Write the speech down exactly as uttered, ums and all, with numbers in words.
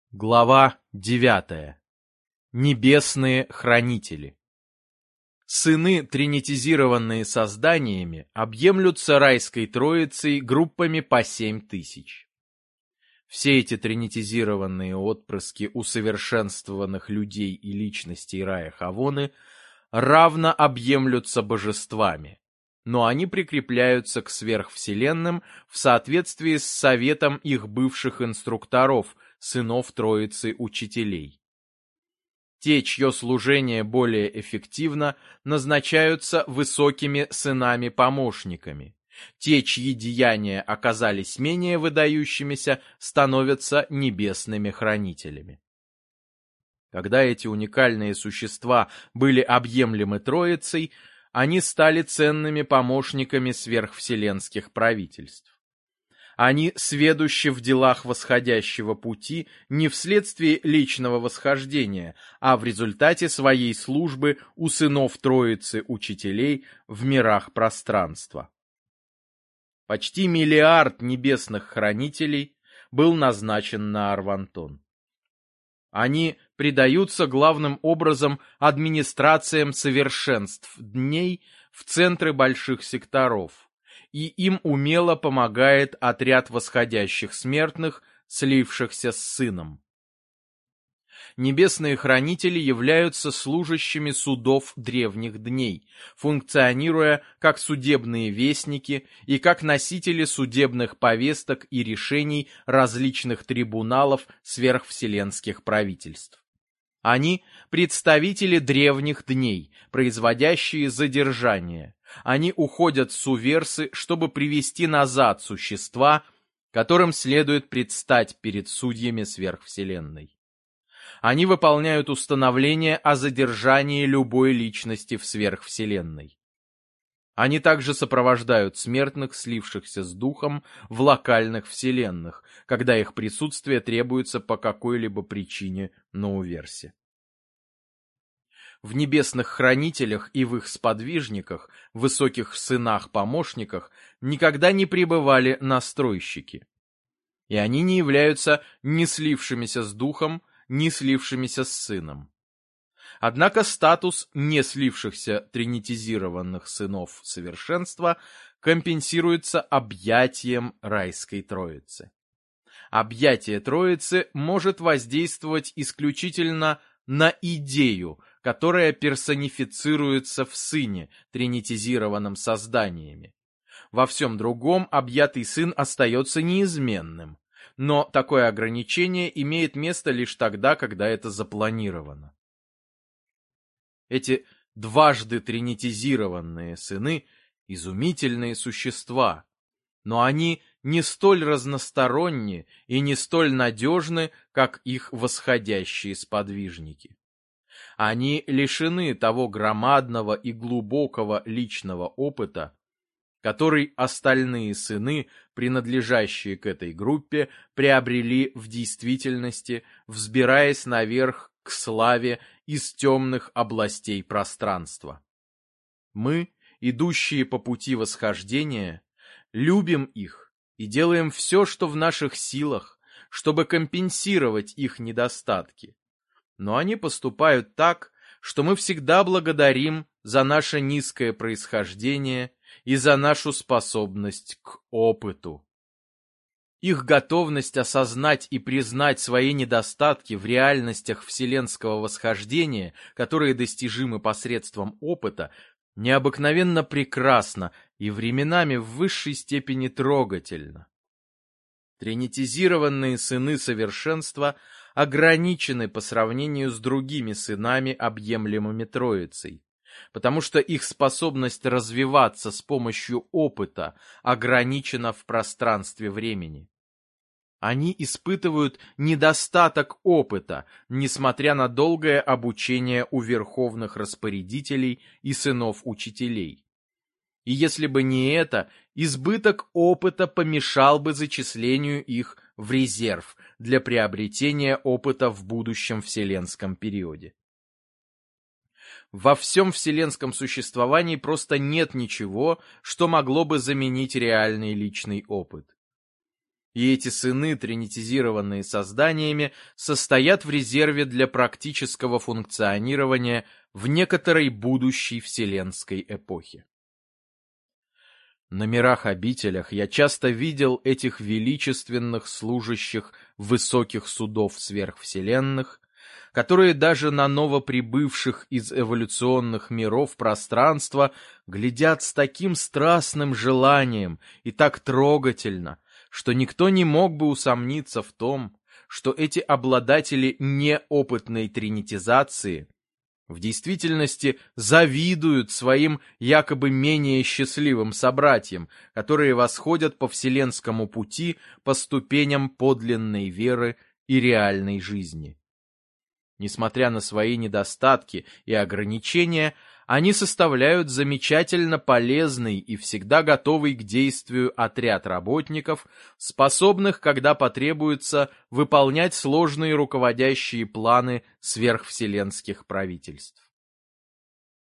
Глава девятая. Небесные хранители. Сыны, тринитизированные созданиями, объемлются райской троицей группами по семь тысяч. Все эти тринитизированные отпрыски усовершенствованных людей и личностей рая Хавоны равно объемлются божествами, но они прикрепляются к сверхвселенным в соответствии с советом их бывших инструкторов, сынов Троицы Учителей. Те, чье служение более эффективно, назначаются высокими сынами-помощниками. Те, чьи деяния оказались менее выдающимися, становятся небесными хранителями. Когда эти уникальные существа были объемлемы Троицей, они стали ценными помощниками сверхвселенских правительств. Они сведущи в делах восходящего пути не вследствие личного восхождения, а в результате своей службы у сынов Троицы Учителей в мирах пространства. Почти миллиард небесных хранителей был назначен на Арвантон. Они предаются главным образом администрациям совершенств дней в центры больших секторов, и им умело помогает отряд восходящих смертных, слившихся с сыном. Небесные хранители являются служащими судов древних дней, функционируя как судебные вестники и как носители судебных повесток и решений различных трибуналов сверхвселенских правительств. Они – представители древних дней, производящие задержания. Они уходят с Уверсы, чтобы привести назад существа, которым следует предстать перед судьями сверхвселенной. Они выполняют установление о задержании любой личности в сверхвселенной. Они также сопровождают смертных, слившихся с духом, в локальных вселенных, когда их присутствие требуется по какой-либо причине на Уверсе. В небесных хранителях и в их сподвижниках, высоких сынах-помощниках, никогда не пребывали настройщики. И они не являются ни слившимися с духом, ни слившимися с сыном. Однако статус не слившихся тринитизированных сынов совершенства компенсируется объятием райской троицы. Объятие троицы может воздействовать исключительно на идею, которая персонифицируется в сыне, тринитизированном созданиями. Во всем другом объятый сын остается неизменным, но такое ограничение имеет место лишь тогда, когда это запланировано. Эти дважды тринитизированные сыны – изумительные существа, но они не столь разносторонни и не столь надежны, как их восходящие сподвижники. Они лишены того громадного и глубокого личного опыта, который остальные сыны, принадлежащие к этой группе, приобрели в действительности, взбираясь наверх к славе из темных областей пространства. Мы, идущие по пути восхождения, любим их и делаем все, что в наших силах, чтобы компенсировать их недостатки. Но они поступают так, что мы всегда благодарим за наше низкое происхождение и за нашу способность к опыту. Их готовность осознать и признать свои недостатки в реальностях вселенского восхождения, которые достижимы посредством опыта, необыкновенно прекрасна и временами в высшей степени трогательна. Тринитизированные сыны совершенства ограничены по сравнению с другими сынами, объемлемыми Троицей, потому что их способность развиваться с помощью опыта ограничена в пространстве времени. Они испытывают недостаток опыта, несмотря на долгое обучение у верховных распорядителей и сынов учителей. И если бы не это, избыток опыта помешал бы зачислению их в резерв для приобретения опыта в будущем вселенском периоде. Во всем вселенском существовании просто нет ничего, что могло бы заменить реальный личный опыт. И эти сыны, тринитизированные созданиями, состоят в резерве для практического функционирования в некоторой будущей вселенской эпохе. На мирах-обителях я часто видел этих величественных служащих высоких судов сверхвселенных, которые даже на новоприбывших из эволюционных миров пространства глядят с таким страстным желанием и так трогательно, что никто не мог бы усомниться в том, что эти обладатели неопытной тринитизации в действительности завидуют своим якобы менее счастливым собратьям, которые восходят по вселенскому пути по ступеням подлинной веры и реальной жизни. Несмотря на свои недостатки и ограничения, они составляют замечательно полезный и всегда готовый к действию отряд работников, способных, когда потребуется, выполнять сложные руководящие планы сверхвселенских правительств.